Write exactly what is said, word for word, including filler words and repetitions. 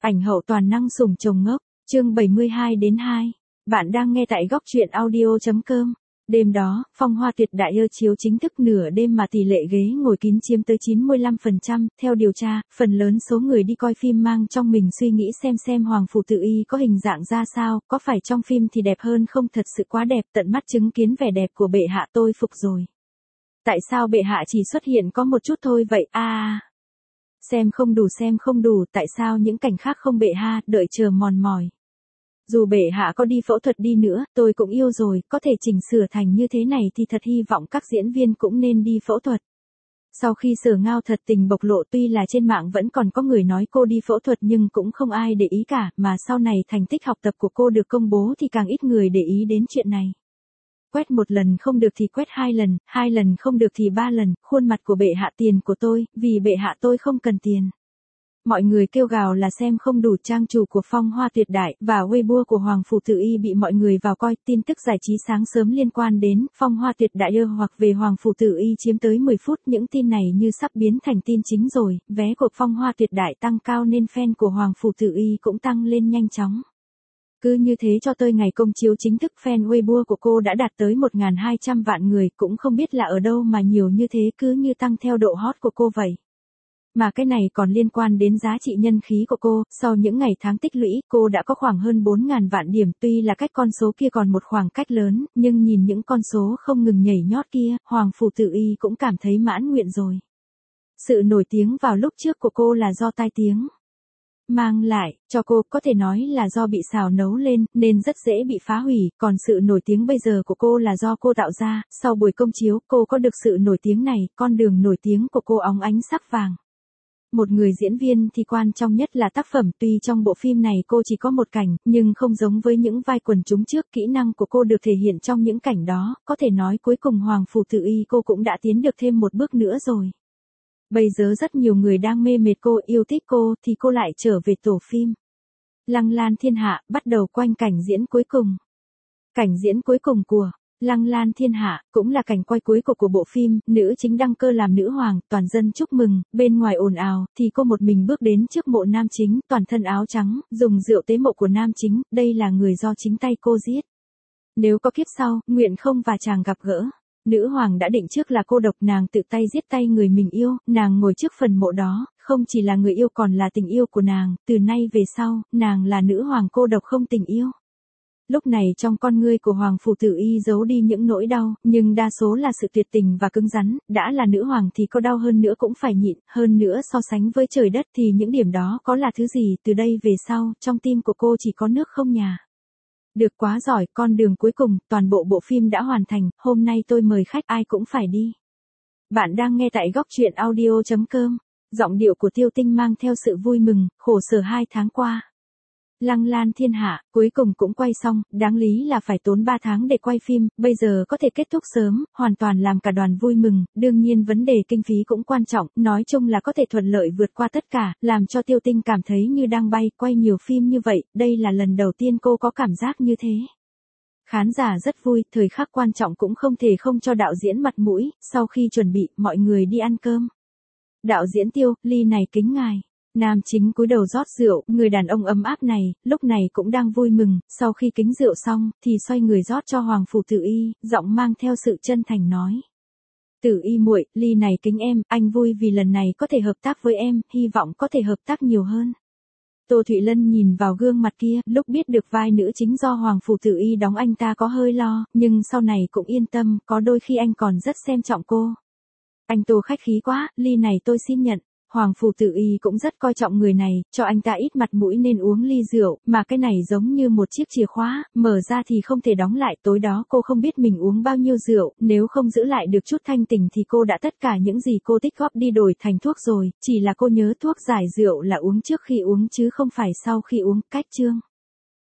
Ảnh hậu toàn năng sủng chồng ngốc, chương bảy mươi hai đến hai. Bạn đang nghe tại góc truyện audio.com. Đêm đó, Phong Hoa Tuyệt Đại ơ chiếu chính thức nửa đêm mà tỷ lệ ghế ngồi kín chiếm tới chín mươi lăm phần trăm. Theo điều tra, phần lớn số người đi coi phim mang trong mình suy nghĩ xem xem Hoàng Phủ Tự Y có hình dạng ra sao, có phải trong phim thì đẹp hơn không, thật sự quá đẹp, tận mắt chứng kiến vẻ đẹp của bệ hạ tôi phục rồi. Tại sao bệ hạ chỉ xuất hiện có một chút thôi vậy a? À, xem không đủ xem không đủ, tại sao những cảnh khác không bệ hạ, đợi chờ mòn mỏi. Dù bệ hạ có đi phẫu thuật đi nữa, tôi cũng yêu rồi, có thể chỉnh sửa thành như thế này thì thật hy vọng các diễn viên cũng nên đi phẫu thuật. Sau khi Sở Ngao thật tình bộc lộ, tuy là trên mạng vẫn còn có người nói cô đi phẫu thuật nhưng cũng không ai để ý cả, mà sau này thành tích học tập của cô được công bố thì càng ít người để ý đến chuyện này. Quét một lần không được thì quét hai lần, hai lần không được thì ba lần, khuôn mặt của bệ hạ tiền của tôi, vì bệ hạ tôi không cần tiền. Mọi người kêu gào là xem không đủ, trang chủ của Phong Hoa Tuyệt Đại và Weibo của Hoàng Phủ Tự Y bị mọi người vào coi. Tin tức giải trí sáng sớm liên quan đến Phong Hoa Tuyệt Đại ơ hoặc về Hoàng Phủ Tự Y chiếm tới mười phút. Những tin này như sắp biến thành tin chính rồi. Vé của Phong Hoa Tuyệt Đại tăng cao nên fan của Hoàng Phủ Tự Y cũng tăng lên nhanh chóng. Cứ như thế cho tới ngày công chiếu chính thức, fan Weibo của cô đã đạt tới một nghìn hai trăm vạn người, cũng không biết là ở đâu mà nhiều như thế, cứ như tăng theo độ hot của cô vậy. Mà cái này còn liên quan đến giá trị nhân khí của cô, sau những ngày tháng tích lũy, cô đã có khoảng hơn bốn nghìn vạn điểm, tuy là cách con số kia còn một khoảng cách lớn, nhưng nhìn những con số không ngừng nhảy nhót kia, Hoàng Phủ Tự Y cũng cảm thấy mãn nguyện rồi. Sự nổi tiếng vào lúc trước của cô là do tai tiếng mang lại cho cô, có thể nói là do bị xào nấu lên, nên rất dễ bị phá hủy, còn sự nổi tiếng bây giờ của cô là do cô tạo ra. Sau buổi công chiếu, cô có được sự nổi tiếng này, con đường nổi tiếng của cô óng ánh sắc vàng. Một người diễn viên thì quan trọng nhất là tác phẩm, tuy trong bộ phim này cô chỉ có một cảnh, nhưng không giống với những vai quần chúng trước, kỹ năng của cô được thể hiện trong những cảnh đó, có thể nói cuối cùng Hoàng Phủ Tự Y cô cũng đã tiến được thêm một bước nữa rồi. Bây giờ rất nhiều người đang mê mệt cô, yêu thích cô, thì cô lại trở về tổ phim Lăng Lan Thiên Hạ, bắt đầu quanh cảnh diễn cuối cùng. Cảnh diễn cuối cùng của Lăng Lan Thiên Hạ cũng là cảnh quay cuối cùng của bộ phim, nữ chính đăng cơ làm nữ hoàng, toàn dân chúc mừng, bên ngoài ồn ào, thì cô một mình bước đến trước mộ nam chính, toàn thân áo trắng, dùng rượu tế mộ của nam chính, đây là người do chính tay cô giết. Nếu có kiếp sau, nguyện không và chàng gặp gỡ. Nữ hoàng đã định trước là cô độc, nàng tự tay giết tay người mình yêu, nàng ngồi trước phần mộ đó, không chỉ là người yêu còn là tình yêu của nàng, từ nay về sau, nàng là nữ hoàng cô độc không tình yêu. Lúc này trong con ngươi của Hoàng Phủ Tự Y giấu đi những nỗi đau, nhưng đa số là sự tuyệt tình và cứng rắn, đã là nữ hoàng thì có đau hơn nữa cũng phải nhịn, hơn nữa so sánh với trời đất thì những điểm đó có là thứ gì, từ đây về sau, trong tim của cô chỉ có nước không nhà. Được quá giỏi, con đường cuối cùng, toàn bộ bộ phim đã hoàn thành, hôm nay tôi mời khách ai cũng phải đi. Bạn đang nghe tại góc truyện audio.com, giọng điệu của Tiêu Tinh mang theo sự vui mừng, khổ sở hai tháng qua. Lăng Lan Thiên Hạ, cuối cùng cũng quay xong, đáng lý là phải tốn ba tháng để quay phim, bây giờ có thể kết thúc sớm, hoàn toàn làm cả đoàn vui mừng, đương nhiên vấn đề kinh phí cũng quan trọng, nói chung là có thể thuận lợi vượt qua tất cả, làm cho Tiêu Tinh cảm thấy như đang bay, quay nhiều phim như vậy, đây là lần đầu tiên cô có cảm giác như thế. Khán giả rất vui, thời khắc quan trọng cũng không thể không cho đạo diễn mặt mũi, sau khi chuẩn bị, mọi người đi ăn cơm. Đạo diễn Tiêu, ly này kính ngài. Nam chính cúi đầu rót rượu, người đàn ông ấm áp này, lúc này cũng đang vui mừng, sau khi kính rượu xong, thì xoay người rót cho Hoàng Phủ Tự Y, giọng mang theo sự chân thành nói. Tự Y muội, ly này kính em, anh vui vì lần này có thể hợp tác với em, hy vọng có thể hợp tác nhiều hơn. Tô Thụy Lân nhìn vào gương mặt kia, lúc biết được vai nữ chính do Hoàng Phủ Tự Y đóng anh ta có hơi lo, nhưng sau này cũng yên tâm, có đôi khi anh còn rất xem trọng cô. Anh Tô khách khí quá, ly này tôi xin nhận. Hoàng Phủ Tự Y cũng rất coi trọng người này, cho anh ta ít mặt mũi nên uống ly rượu, mà cái này giống như một chiếc chìa khóa, mở ra thì không thể đóng lại. Tối đó cô không biết mình uống bao nhiêu rượu, nếu không giữ lại được chút thanh tỉnh thì cô đã tất cả những gì cô tích góp đi đổi thành thuốc rồi, chỉ là cô nhớ thuốc giải rượu là uống trước khi uống chứ không phải sau khi uống, cách chương.